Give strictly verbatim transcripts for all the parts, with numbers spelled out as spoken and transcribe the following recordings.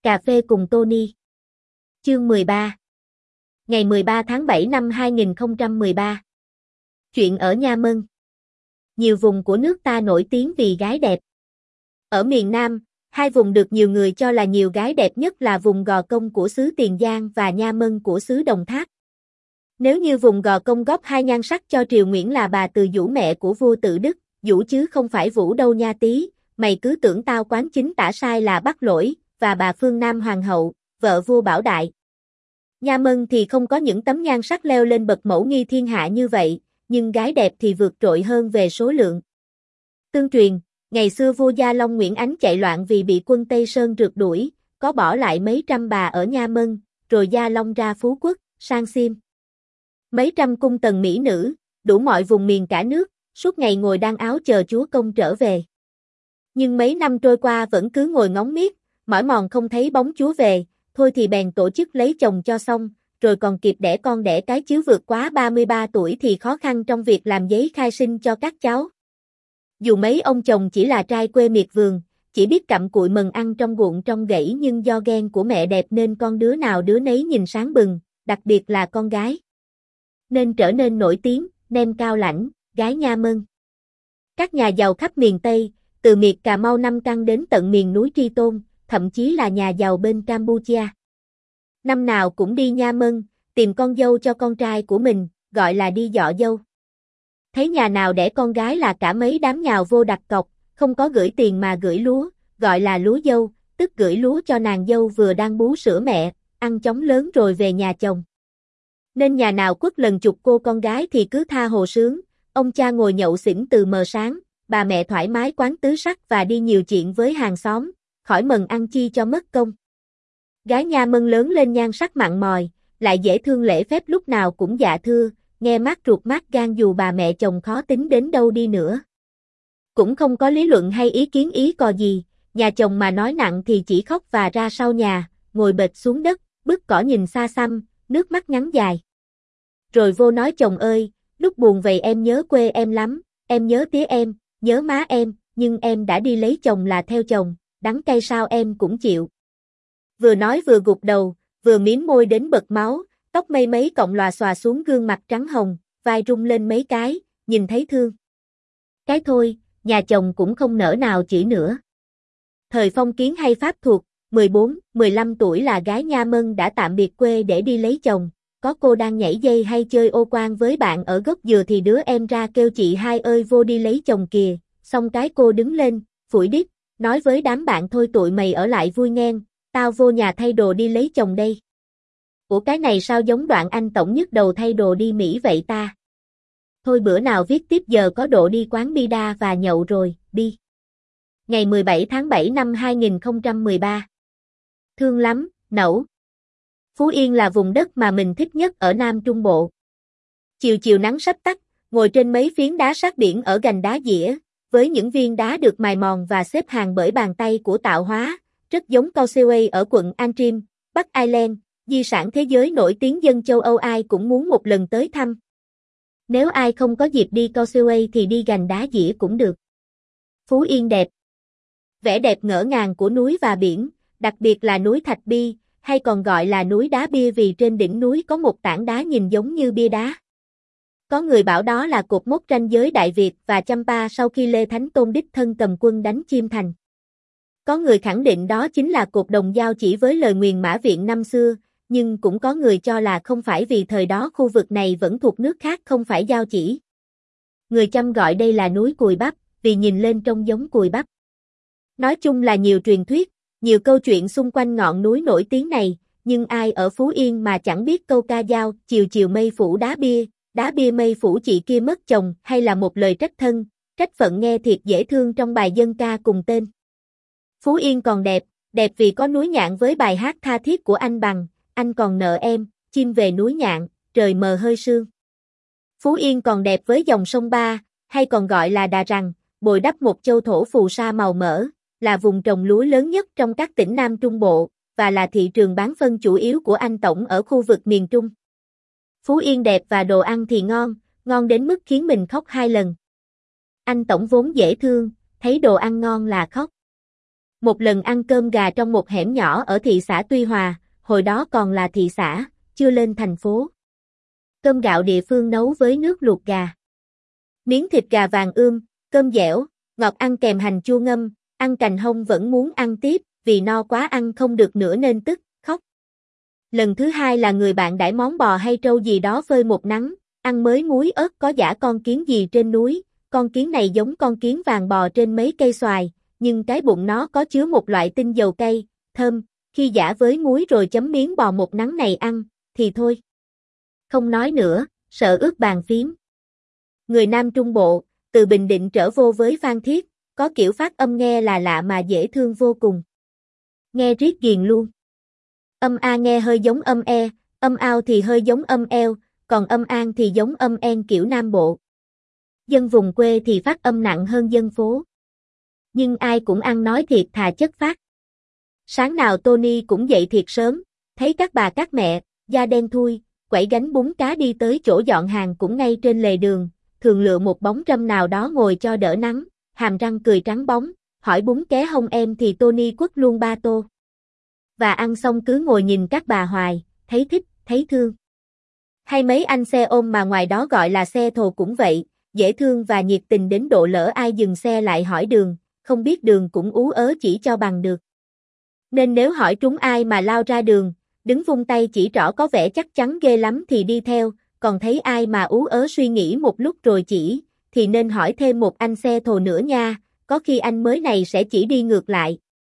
Cà phê cùng Tony. Chương mười ba. Ngày mười ba tháng bảy năm hai nghìn không trăm mười ba. Chuyện ở Nha Mân. Nhiều vùng của nước ta nổi tiếng vì gái đẹp. Ở miền Nam, hai vùng được nhiều người cho là nhiều gái đẹp nhất là vùng Gò Công của xứ Tiền Giang và Nha Mân của xứ Đồng Tháp. Nếu như vùng Gò Công góp hai nhan sắc cho Triều Nguyễn là bà Từ Vũ mẹ của vua Tự Đức, Vũ chứ không phải Vũ đâu nha tí, mày cứ tưởng tao quán chính tả sai là Bắc Lỗi, và bà Phương Nam Hoàng hậu, vợ vua Bảo Đại. Nha Mân thì không có những tấm nhan sắc leo lên bậc mẫu nghi thiên hạ như vậy, nhưng gái đẹp thì vượt trội hơn về số lượng. Tương truyền, ngày xưa vua Gia Long Nguyễn Ánh chạy loạn vì bị quân Tây Sơn rượt đuổi, có bỏ lại mấy trăm bà ở Nha Mân, rồi Gia Long ra Phú Quốc, sang xiêm. Mấy trăm cung tần mỹ nữ, đủ mọi vùng miền cả nước, suốt ngày ngồi đan áo chờ chúa công trở về. Nhưng mấy năm trôi qua vẫn cứ ngồi ngóng miết, mỏi mòn không thấy bóng chúa về, thôi thì bèn tổ chức lấy chồng cho xong, rồi còn kịp đẻ con đẻ cái chứ vượt quá ba mươi ba tuổi thì khó khăn trong việc làm giấy khai sinh cho các cháu. Dù mấy ông chồng chỉ là trai quê miệt vườn, chỉ biết cặm cụi mần ăn trong ruộng trong gãy, nhưng do ghen của mẹ đẹp nên con đứa nào đứa nấy nhìn sáng bừng, đặc biệt là con gái. Nên trở nên nổi tiếng, nem cao lãnh, gái Nha Mân. Các nhà giàu khắp miền Tây, từ miệt Cà Mau Nam Căn đến tận miền núi Tri Tôn, thậm chí là nhà giàu bên Campuchia. Năm nào cũng đi Nha Mân, tìm con dâu cho con trai của mình, gọi là đi dọ dâu. Thấy nhà nào đẻ con gái là cả mấy đám nhào vô đặt cọc, không có gửi tiền mà gửi lúa, gọi là lúa dâu, tức gửi lúa cho nàng dâu vừa đang bú sữa mẹ, ăn chóng lớn rồi về nhà chồng. Nên nhà nào quất lần chục cô con gái thì cứ tha hồ sướng, ông cha ngồi nhậu xỉn từ mờ sáng, bà mẹ thoải mái quán tứ sắc và đi nhiều chuyện với hàng xóm, khỏi mần ăn chi cho mất công. Gái Nha Mân lớn lên nhan sắc mặn mòi, lại dễ thương lễ phép lúc nào cũng dạ thưa, nghe mát ruột mát gan dù bà mẹ chồng khó tính đến đâu đi nữa. Cũng không có lý luận hay ý kiến ý cò gì, nhà chồng mà nói nặng thì chỉ khóc và ra sau nhà, ngồi bệt xuống đất, bứt cỏ nhìn xa xăm, nước mắt ngắn dài. Rồi vô nói chồng ơi, lúc buồn vậy em nhớ quê em lắm, em nhớ tía em, nhớ má em, nhưng em đã đi lấy chồng là theo chồng, đắng cay sao em cũng chịu. Vừa nói vừa gục đầu, vừa mím môi đến bật máu, tóc mây mấy cọng lòa xòa xuống gương mặt trắng hồng, vai rung lên mấy cái, nhìn thấy thương. Cái thôi, nhà chồng cũng không nỡ nào chửi nữa. Thời phong kiến hay pháp thuộc, mười bốn, mười lăm tuổi là gái Nha Mân đã tạm biệt quê để đi lấy chồng, có cô đang nhảy dây hay chơi ô quan với bạn ở gốc dừa thì đứa em ra kêu chị hai ơi vô đi lấy chồng kìa, xong cái cô đứng lên, phủi đít, nói với đám bạn thôi tụi mày ở lại vui nhen, tao vô nhà thay đồ đi lấy chồng đây. Ủa cái này sao giống đoạn anh tổng nhức đầu thay đồ đi Mỹ vậy ta? Thôi bữa nào viết tiếp giờ có độ đi quán bida và nhậu rồi, đi. Ngày mười bảy tháng bảy năm hai nghìn không trăm mười ba. Thương lắm, Nẩu. Phú Yên là vùng đất mà mình thích nhất ở Nam Trung Bộ. Chiều chiều nắng sắp tắt, ngồi trên mấy phiến đá sát biển ở gành đá dĩa, với những viên đá được mài mòn và xếp hàng bởi bàn tay của tạo hóa, rất giống Causeway ở quận Antrim, Bắc Ireland, di sản thế giới nổi tiếng dân châu Âu ai cũng muốn một lần tới thăm. Nếu ai không có dịp đi Causeway thì đi gành đá dĩa cũng được. Phú Yên đẹp. Vẻ đẹp ngỡ ngàng của núi và biển, đặc biệt là núi Thạch Bi, hay còn gọi là núi Đá Bia vì trên đỉnh núi có một tảng đá nhìn giống như bia đá. Có người bảo đó là cột mốc ranh giới Đại Việt và Champa sau khi Lê Thánh Tôn đích thân cầm quân đánh Chiêm Thành. Có người khẳng định đó chính là cột đồng giao chỉ với lời nguyền Mã Viện năm xưa, nhưng cũng có người cho là không phải vì thời đó khu vực này vẫn thuộc nước khác không phải giao chỉ. Người Chăm gọi đây là núi Cùi Bắp, vì nhìn lên trông giống cùi bắp. Nói chung là nhiều truyền thuyết, nhiều câu chuyện xung quanh ngọn núi nổi tiếng này, nhưng ai ở Phú Yên mà chẳng biết câu ca dao, chiều chiều mây phủ đá bia, đá bia mây phủ chị kia mất chồng, hay là một lời trách thân, trách phận nghe thiệt dễ thương trong bài dân ca cùng tên. Phú Yên còn đẹp, đẹp vì có núi Nhạn với bài hát tha thiết của anh Bằng, anh còn nợ em, chim về núi Nhạn, trời mờ hơi sương. Phú Yên còn đẹp với dòng sông Ba, hay còn gọi là Đà Rằng, bồi đắp một châu thổ phù sa màu mỡ, là vùng trồng lúa lớn nhất trong các tỉnh Nam Trung Bộ, và là thị trường bán phân chủ yếu của anh Tổng ở khu vực miền Trung. Phú Yên đẹp và đồ ăn thì ngon, ngon đến mức khiến mình khóc hai lần. Anh Tổng vốn dễ thương, thấy đồ ăn ngon là khóc. Một lần ăn cơm gà trong một hẻm nhỏ ở thị xã Tuy Hòa, hồi đó còn là thị xã, chưa lên thành phố. Cơm gạo địa phương nấu với nước luộc gà. Miếng thịt gà vàng ươm, cơm dẻo, ngọt ăn kèm hành chua ngâm, ăn cành hông vẫn muốn ăn tiếp, vì no quá ăn không được nữa nên tức, khóc. Lần thứ hai là người bạn đãi món bò hay trâu gì đó phơi một nắng, ăn mới muối ớt có giả con kiến gì trên núi, con kiến này giống con kiến vàng bò trên mấy cây xoài, nhưng cái bụng nó có chứa một loại tinh dầu cay, thơm, khi giả với muối rồi chấm miếng bò một nắng này ăn, thì thôi. Không nói nữa, sợ ướt bàn phím. Người Nam Trung Bộ, từ Bình Định trở vô với Phan Thiết, có kiểu phát âm nghe là lạ mà dễ thương vô cùng. Nghe riết ghiền luôn. Âm A nghe hơi giống âm E, âm ao thì hơi giống âm eo, còn âm an thì giống âm en kiểu Nam Bộ. Dân vùng quê thì phát âm nặng hơn dân phố. Nhưng ai cũng ăn nói thiệt thà chất phác. Sáng nào Tony cũng dậy thiệt sớm, thấy các bà các mẹ, da đen thui, quẩy gánh bún cá đi tới chỗ dọn hàng cũng ngay trên lề đường, thường lựa một bóng râm nào đó ngồi cho đỡ nắng, hàm răng cười trắng bóng, hỏi bún ké hông em thì Tony quất luôn ba tô. Và ăn xong cứ ngồi nhìn các bà hoài, thấy thích, thấy thương. Hay mấy anh xe ôm mà ngoài đó gọi là xe thồ cũng vậy, dễ thương và nhiệt tình đến độ lỡ ai dừng xe lại hỏi đường, không biết đường cũng ú ớ chỉ cho bằng được. Nên nếu hỏi trúng ai mà lao ra đường, đứng vung tay chỉ trỏ có vẻ chắc chắn ghê lắm thì đi theo, còn thấy ai mà ú ớ suy nghĩ một lúc rồi chỉ, thì nên hỏi thêm một anh xe thồ nữa nha, có khi anh mới này sẽ chỉ đi ngược lại.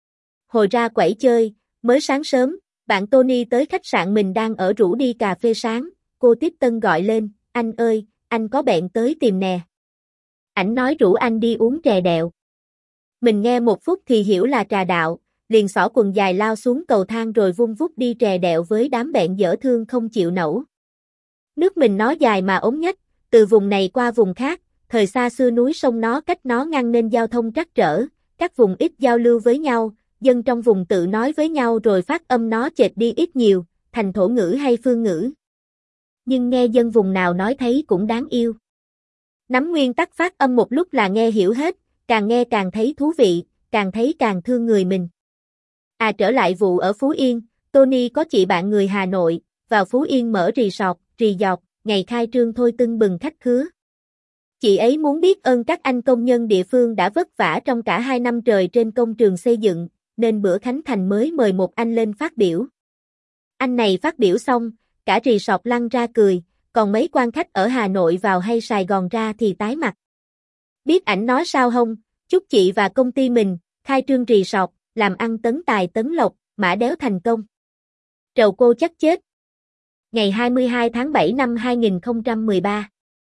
Hồi ra quẩy chơi, mới sáng sớm, bạn Tony tới khách sạn mình đang ở rủ đi cà phê sáng, cô tiếp tân gọi lên, anh ơi, anh có bạn tới tìm nè. Ảnh nói rủ anh đi uống trà đẹo. Mình nghe một phút thì hiểu là trà đạo, liền xỏ quần dài lao xuống cầu thang rồi vung vút đi trà đẹo với đám bạn dở thương không chịu nổi. Nước mình nó dài mà ống nhách, từ vùng này qua vùng khác, thời xa xưa núi sông nó cách nó ngăn nên giao thông trắc trở, các vùng ít giao lưu với nhau, dân trong vùng tự nói với nhau rồi phát âm nó chệch đi ít nhiều, thành thổ ngữ hay phương ngữ. Nhưng nghe dân vùng nào nói thấy cũng đáng yêu. Nắm nguyên tắc phát âm một lúc là nghe hiểu hết, càng nghe càng thấy thú vị, càng thấy càng thương người mình. À trở lại vụ ở Phú Yên, Tony có chị bạn người Hà Nội, vào Phú Yên mở resort, resort, ngày khai trương thôi tưng bừng khách khứa. Chị ấy muốn biết ơn các anh công nhân địa phương đã vất vả trong cả hai năm trời trên công trường xây dựng, nên bữa khánh thành mới mời một anh lên phát biểu. Anh này phát biểu xong, cả resort lăn ra cười, còn mấy quan khách ở Hà Nội vào hay Sài Gòn ra thì tái mặt. Biết ảnh nói sao không, chúc chị và công ty mình, khai trương resort, làm ăn tấn tài tấn lộc, mã đéo thành công. Trầu cô chắc chết. Ngày hai mươi hai tháng bảy năm hai nghìn không trăm mười ba.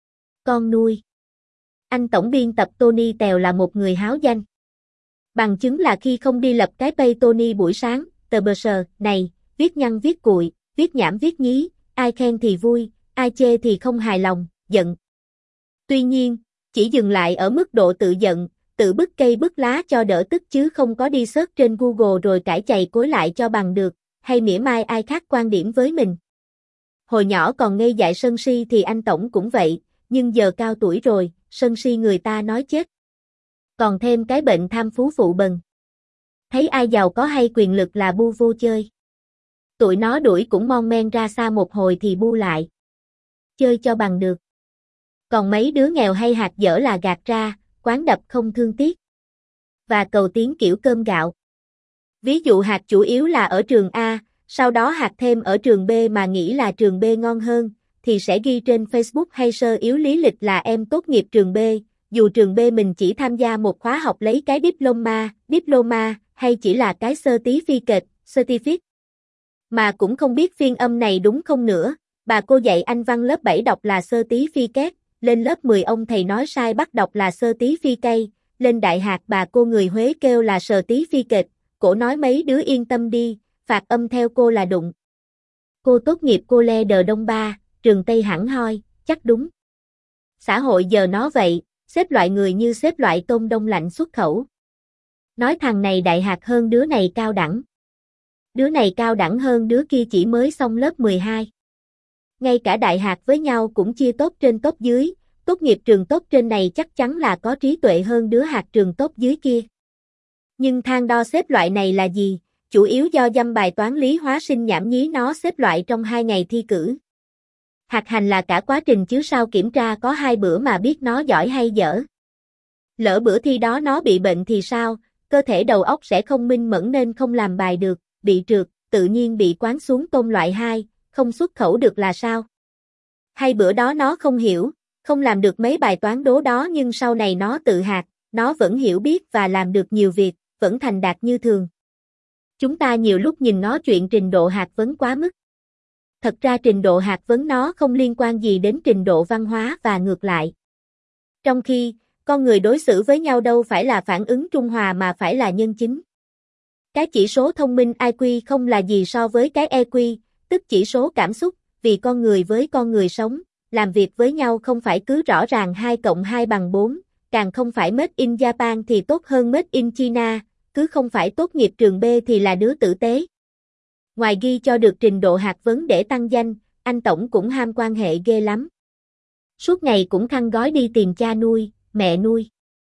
Con nuôi. Anh tổng biên tập Tony Tèo là một người háo danh. Bằng chứng là khi không đi lập cái page Tony buổi sáng, tờ bờ sờ, này, viết nhăn viết cuội, viết nhảm viết nhí, ai khen thì vui, ai chê thì không hài lòng, giận. Tuy nhiên, chỉ dừng lại ở mức độ tự giận, tự bứt cây bứt lá cho đỡ tức chứ không có đi search trên Google rồi cãi chày cối lại cho bằng được, hay mỉa mai ai khác quan điểm với mình. Hồi nhỏ còn ngây dại sân si thì anh tổng cũng vậy, nhưng giờ cao tuổi rồi, sân si người ta nói chết. Còn thêm cái bệnh tham phú phụ bần. Thấy ai giàu có hay quyền lực là bu vô chơi. Tụi nó đuổi cũng mon men ra xa một hồi thì bu lại. Chơi cho bằng được. Còn mấy đứa nghèo hay hạt dở là gạt ra, quán đập không thương tiếc. Và cầu tiến kiểu cơm gạo. Ví dụ hạt chủ yếu là ở trường A, sau đó hạt thêm ở trường B mà nghĩ là trường B ngon hơn, thì sẽ ghi trên Facebook hay sơ yếu lý lịch là em tốt nghiệp trường B, dù trường B mình chỉ tham gia một khóa học lấy cái diploma, diploma, hay chỉ là cái certificate, certificate. Mà cũng không biết phiên âm này đúng không nữa, bà cô dạy anh văn lớp bảy đọc là certificate, lên lớp mười ông thầy nói sai bắt đọc là certificate, lên đại học bà cô người Huế kêu là certificate, cổ nói mấy đứa yên tâm đi, phạt âm theo cô là đụng. Cô tốt nghiệp cô le đờ Đông Ba, trường Tây hẳn hoi, chắc đúng. Xã hội giờ nó vậy, xếp loại người như xếp loại tôm đông lạnh xuất khẩu. Nói thằng này đại học hơn đứa này cao đẳng. Đứa này cao đẳng hơn đứa kia chỉ mới xong lớp mười hai. Ngay cả đại học với nhau cũng chia tốt trên tốt dưới, tốt nghiệp trường tốt trên này chắc chắn là có trí tuệ hơn đứa hạt trường tốt dưới kia. Nhưng thang đo xếp loại này là gì? Chủ yếu do dăm bài toán lý hóa sinh nhảm nhí nó xếp loại trong hai ngày thi cử. Hạt hành là cả quá trình chứ sao kiểm tra có hai bữa mà biết nó giỏi hay dở. Lỡ bữa thi đó nó bị bệnh thì sao, cơ thể đầu óc sẽ không minh mẫn nên không làm bài được, bị trượt, tự nhiên bị quán xuống tôm loại hai, không xuất khẩu được là sao? Hay bữa đó nó không hiểu, không làm được mấy bài toán đố đó nhưng sau này nó tự hạt, nó vẫn hiểu biết và làm được nhiều việc, vẫn thành đạt như thường. Chúng ta nhiều lúc nhìn nó chuyện trình độ hạt vấn quá mức. Thật ra trình độ hạt vấn nó không liên quan gì đến trình độ văn hóa và ngược lại. Trong khi, con người đối xử với nhau đâu phải là phản ứng trung hòa mà phải là nhân chính. Cái chỉ số thông minh i kiu không là gì so với cái e kiu, tức chỉ số cảm xúc, vì con người với con người sống, làm việc với nhau không phải cứ rõ ràng hai cộng hai bằng bốn, càng không phải made in Japan thì tốt hơn made in China, cứ không phải tốt nghiệp trường B thì là đứa tử tế. Ngoài ghi cho được trình độ hạt vấn để tăng danh, anh Tổng cũng ham quan hệ ghê lắm. Suốt ngày cũng khăn gói đi tìm cha nuôi, mẹ nuôi.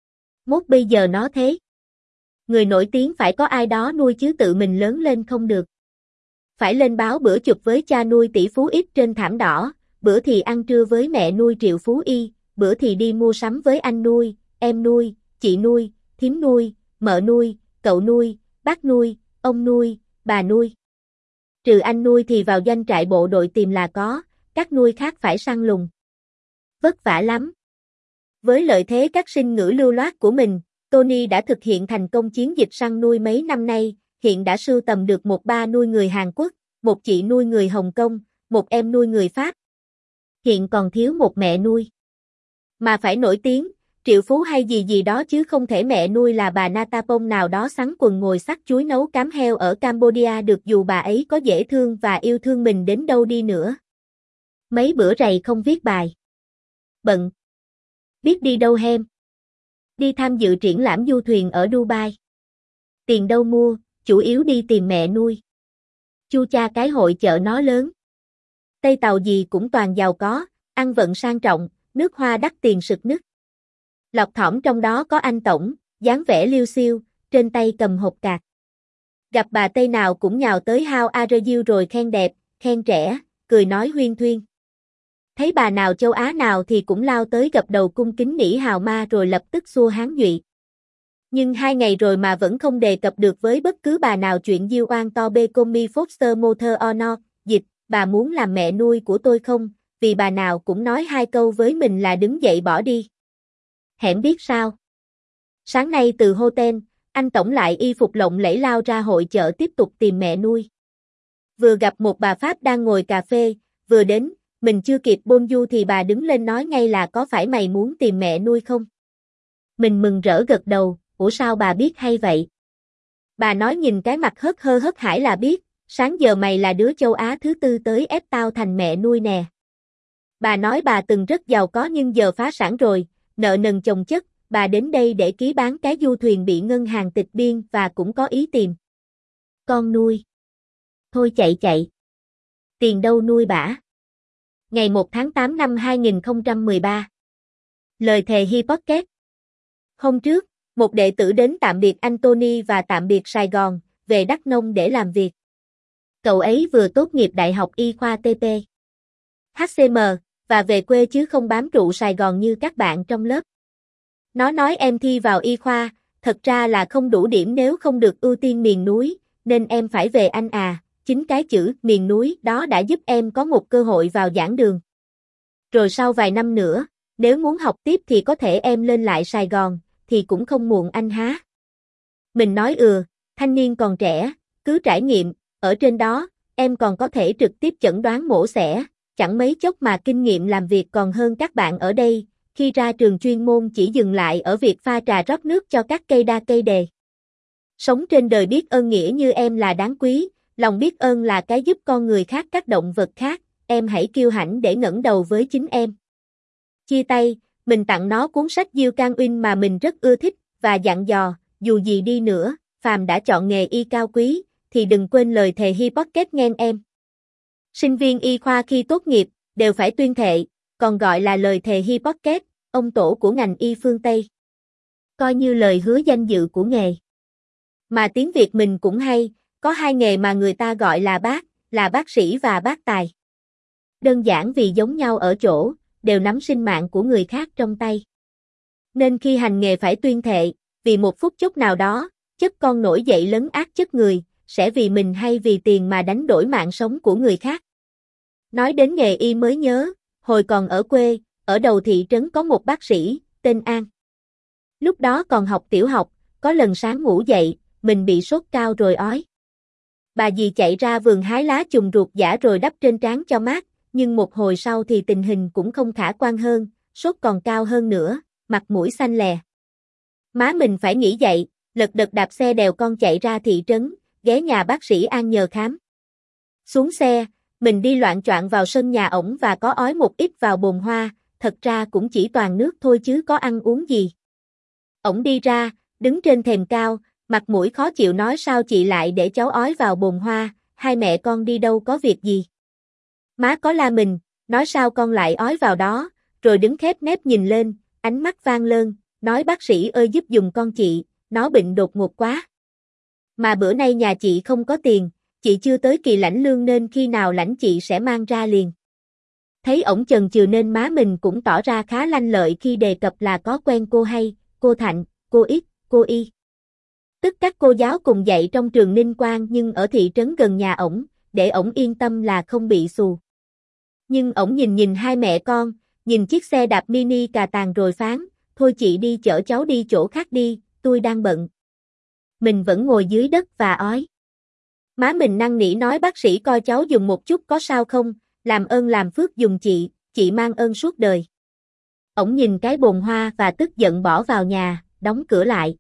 Mốt bây giờ nó thế. Người nổi tiếng phải có ai đó nuôi chứ tự mình lớn lên không được. Phải lên báo bữa chụp với cha nuôi tỷ phú ít trên thảm đỏ, bữa thì ăn trưa với mẹ nuôi triệu phú y, bữa thì đi mua sắm với anh nuôi, em nuôi, chị nuôi, thím nuôi, mợ nuôi, cậu nuôi, bác nuôi, ông nuôi, bà nuôi. Trừ anh nuôi thì vào doanh trại bộ đội tìm là có, các nuôi khác phải săn lùng. Vất vả lắm. Với lợi thế các sinh ngữ lưu loát của mình, Tony đã thực hiện thành công chiến dịch săn nuôi mấy năm nay, hiện đã sưu tầm được một ba nuôi người Hàn Quốc, một chị nuôi người Hồng Kông, một em nuôi người Pháp. Hiện còn thiếu một mẹ nuôi. Mà phải nổi tiếng, triệu phú hay gì gì đó chứ không thể mẹ nuôi là bà Natapong nào đó xắn quần ngồi xắt chuối nấu cám heo ở Cambodia được dù bà ấy có dễ thương và yêu thương mình đến đâu đi nữa. Mấy bữa rày không viết bài. Bận. Biết đi đâu hem. Đi tham dự triển lãm du thuyền ở Dubai. Tiền đâu mua, chủ yếu đi tìm mẹ nuôi. Chu cha cái hội chợ nó lớn. Tây Tàu gì cũng toàn giàu có, ăn vận sang trọng, nước hoa đắt tiền sực nức. Lọt thỏm trong đó có anh Tổng, dáng vẻ liêu xiêu, trên tay cầm hộp cạc. Gặp bà Tây nào cũng nhào tới how are you rồi khen đẹp, khen trẻ, cười nói huyên thuyên. Thấy bà nào châu Á nào thì cũng lao tới gập đầu cung kính nỉ hào ma rồi lập tức xua hán dụy. Nhưng hai ngày rồi mà vẫn không đề cập được với bất cứ bà nào chuyện diêu oan to bê com mi foster mother or not, dịch, bà muốn làm mẹ nuôi của tôi không, vì bà nào cũng nói hai câu với mình là đứng dậy bỏ đi. Hẻm biết sao. Sáng nay từ hotel, anh Tổng lại y phục lộng lẫy lao ra hội chợ tiếp tục tìm mẹ nuôi. Vừa gặp một bà Pháp đang ngồi cà phê, vừa đến, mình chưa kịp bonjour thì bà đứng lên nói ngay là có phải mày muốn tìm mẹ nuôi không? Mình mừng rỡ gật đầu, ủa sao bà biết hay vậy? Bà nói nhìn cái mặt hớt hơ hớt hải là biết, sáng giờ mày là đứa châu Á thứ tư tới ép tao thành mẹ nuôi nè. Bà nói bà từng rất giàu có nhưng giờ phá sản rồi, nợ nần chồng chất, bà đến đây để ký bán cái du thuyền bị ngân hàng tịch biên và cũng có ý tìm con nuôi. Thôi chạy chạy. Tiền đâu nuôi bả. Ngày một tháng tám năm hai nghìn không trăm mười ba. Lời thề Hippocrates. Hôm trước, một đệ tử đến tạm biệt anh Tony và tạm biệt Sài Gòn, về Đắk Nông để làm việc. Cậu ấy vừa tốt nghiệp Đại học Y khoa tê pê hát xê em và về quê chứ không bám trụ Sài Gòn như các bạn trong lớp. Nó nói em thi vào y khoa, thật ra là không đủ điểm nếu không được ưu tiên miền núi, nên em phải về anh à, chính cái chữ miền núi đó đã giúp em có một cơ hội vào giảng đường. Rồi sau vài năm nữa, nếu muốn học tiếp thì có thể em lên lại Sài Gòn, thì cũng không muộn anh há. Mình nói ừ, thanh niên còn trẻ, cứ trải nghiệm, ở trên đó, em còn có thể trực tiếp chẩn đoán mổ xẻ, chẳng mấy chốc mà kinh nghiệm làm việc còn hơn các bạn ở đây, khi ra trường chuyên môn chỉ dừng lại ở việc pha trà rót nước cho các cây đa cây đề. Sống trên đời biết ơn nghĩa như em là đáng quý, lòng biết ơn là cái giúp con người khác các động vật khác, em hãy kiêu hãnh để ngẩng đầu với chính em. Chia tay, mình tặng nó cuốn sách Diêu Can Uyên mà mình rất ưa thích, và dặn dò, dù gì đi nữa, phàm đã chọn nghề y cao quý, thì đừng quên lời thề Hippocrates nghe em. Sinh viên y khoa khi tốt nghiệp, đều phải tuyên thệ, còn gọi là lời thề Hippocrates, ông tổ của ngành y phương Tây. Coi như lời hứa danh dự của nghề. Mà tiếng Việt mình cũng hay, có hai nghề mà người ta gọi là bác, là bác sĩ và bác tài. Đơn giản vì giống nhau ở chỗ, đều nắm sinh mạng của người khác trong tay. Nên khi hành nghề phải tuyên thệ, vì một phút chốc nào đó, chất con nổi dậy lấn át chất người, sẽ vì mình hay vì tiền mà đánh đổi mạng sống của người khác. Nói đến nghề y mới nhớ, hồi còn ở quê, ở đầu thị trấn có một bác sĩ, tên An. Lúc đó còn học tiểu học, có lần sáng ngủ dậy, mình bị sốt cao rồi ói. Bà dì chạy ra vườn hái lá chùm ruột giã rồi đắp trên trán cho mát, nhưng một hồi sau thì tình hình cũng không khả quan hơn, sốt còn cao hơn nữa, mặt mũi xanh lè. Má mình phải nghỉ dậy, lật đật đạp xe đèo con chạy ra thị trấn, ghé nhà bác sĩ An nhờ khám. Xuống xe, mình đi loạng choạng vào sân nhà ổng và có ói một ít vào bồn hoa, thật ra cũng chỉ toàn nước thôi chứ có ăn uống gì. Ổng đi ra, đứng trên thềm cao, mặt mũi khó chịu nói sao chị lại để cháu ói vào bồn hoa, hai mẹ con đi đâu có việc gì. Má có la mình, nói sao con lại ói vào đó, rồi đứng khép nép nhìn lên, ánh mắt vang lơn, nói bác sĩ ơi giúp giùm con chị, nó bệnh đột ngột quá. Mà bữa nay nhà chị không có tiền, chị chưa tới kỳ lãnh lương nên khi nào lãnh chị sẽ mang ra liền. Thấy ổng chần chừ nên má mình cũng tỏ ra khá lanh lợi khi đề cập là có quen cô hay, cô Thạnh, cô X, cô Y. Tức các cô giáo cùng dạy trong trường Ninh Quang nhưng ở thị trấn gần nhà ổng, để ổng yên tâm là không bị xù. Nhưng ổng nhìn nhìn hai mẹ con, nhìn chiếc xe đạp mini cà tàng rồi phán, thôi chị đi chở cháu đi chỗ khác đi, tôi đang bận. Mình vẫn ngồi dưới đất và ói. Má mình năn nỉ nói bác sĩ coi cháu dùng một chút có sao không, làm ơn làm phước dùng chị, chị mang ơn suốt đời. Ổng nhìn cái bồn hoa và tức giận bỏ vào nhà, đóng cửa lại.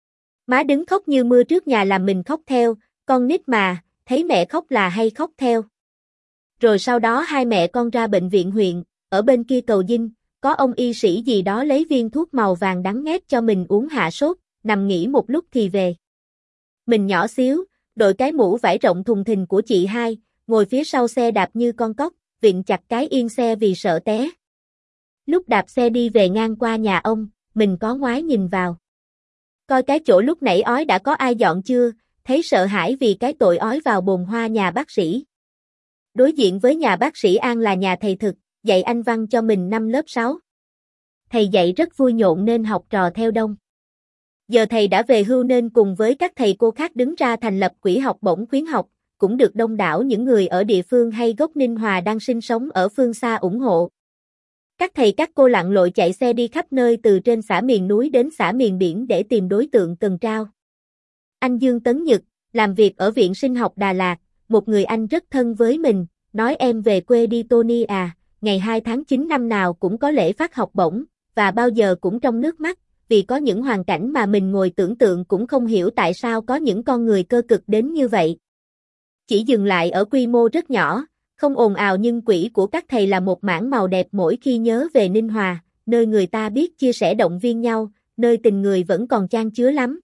Má đứng khóc như mưa trước nhà làm mình khóc theo, con nít mà, thấy mẹ khóc là hay khóc theo. Rồi sau đó hai mẹ con ra bệnh viện huyện, ở bên kia cầu Dinh, có ông y sĩ gì đó lấy viên thuốc màu vàng đắng ngắt cho mình uống hạ sốt, nằm nghỉ một lúc thì về. Mình nhỏ xíu, đội cái mũ vải rộng thùng thình của chị hai, ngồi phía sau xe đạp như con cóc, vịn chặt cái yên xe vì sợ té. Lúc đạp xe đi về ngang qua nhà ông, mình có ngoái nhìn vào. Coi cái chỗ lúc nãy ói đã có ai dọn chưa, thấy sợ hãi vì cái tội ói vào bồn hoa nhà bác sĩ. Đối diện với nhà bác sĩ An là nhà thầy thực, dạy Anh văn cho mình năm lớp sáu. Thầy dạy rất vui nhộn nên học trò theo đông. Giờ thầy đã về hưu nên cùng với các thầy cô khác đứng ra thành lập quỹ học bổng khuyến học, cũng được đông đảo những người ở địa phương hay gốc Ninh Hòa đang sinh sống ở phương xa ủng hộ. Các thầy các cô lặn lội chạy xe đi khắp nơi từ trên xã miền núi đến xã miền biển để tìm đối tượng cần trao. Anh Dương Tấn Nhật, làm việc ở Viện Sinh học Đà Lạt, một người anh rất thân với mình, nói em về quê đi Tony à, ngày hai tháng chín năm nào cũng có lễ phát học bổng, và bao giờ cũng trong nước mắt, vì có những hoàn cảnh mà mình ngồi tưởng tượng cũng không hiểu tại sao có những con người cơ cực đến như vậy. Chỉ dừng lại ở quy mô rất nhỏ, không ồn ào nhưng quỹ của các thầy là một mảng màu đẹp mỗi khi nhớ về Ninh Hòa, nơi người ta biết chia sẻ động viên nhau, nơi tình người vẫn còn chan chứa lắm.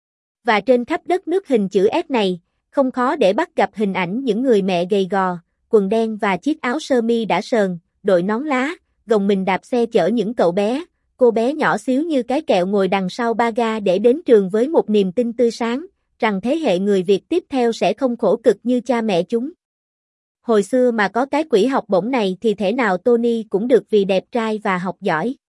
Và trên khắp đất nước hình chữ S này, không khó để bắt gặp hình ảnh những người mẹ gầy gò, quần đen và chiếc áo sơ mi đã sờn, đội nón lá, gồng mình đạp xe chở những cậu bé, cô bé nhỏ xíu như cái kẹo ngồi đằng sau ba ga để đến trường với một niềm tin tươi sáng, rằng thế hệ người Việt tiếp theo sẽ không khổ cực như cha mẹ chúng. Hồi xưa mà có cái quỹ học bổng này thì thể nào Tony cũng được vì đẹp trai và học giỏi.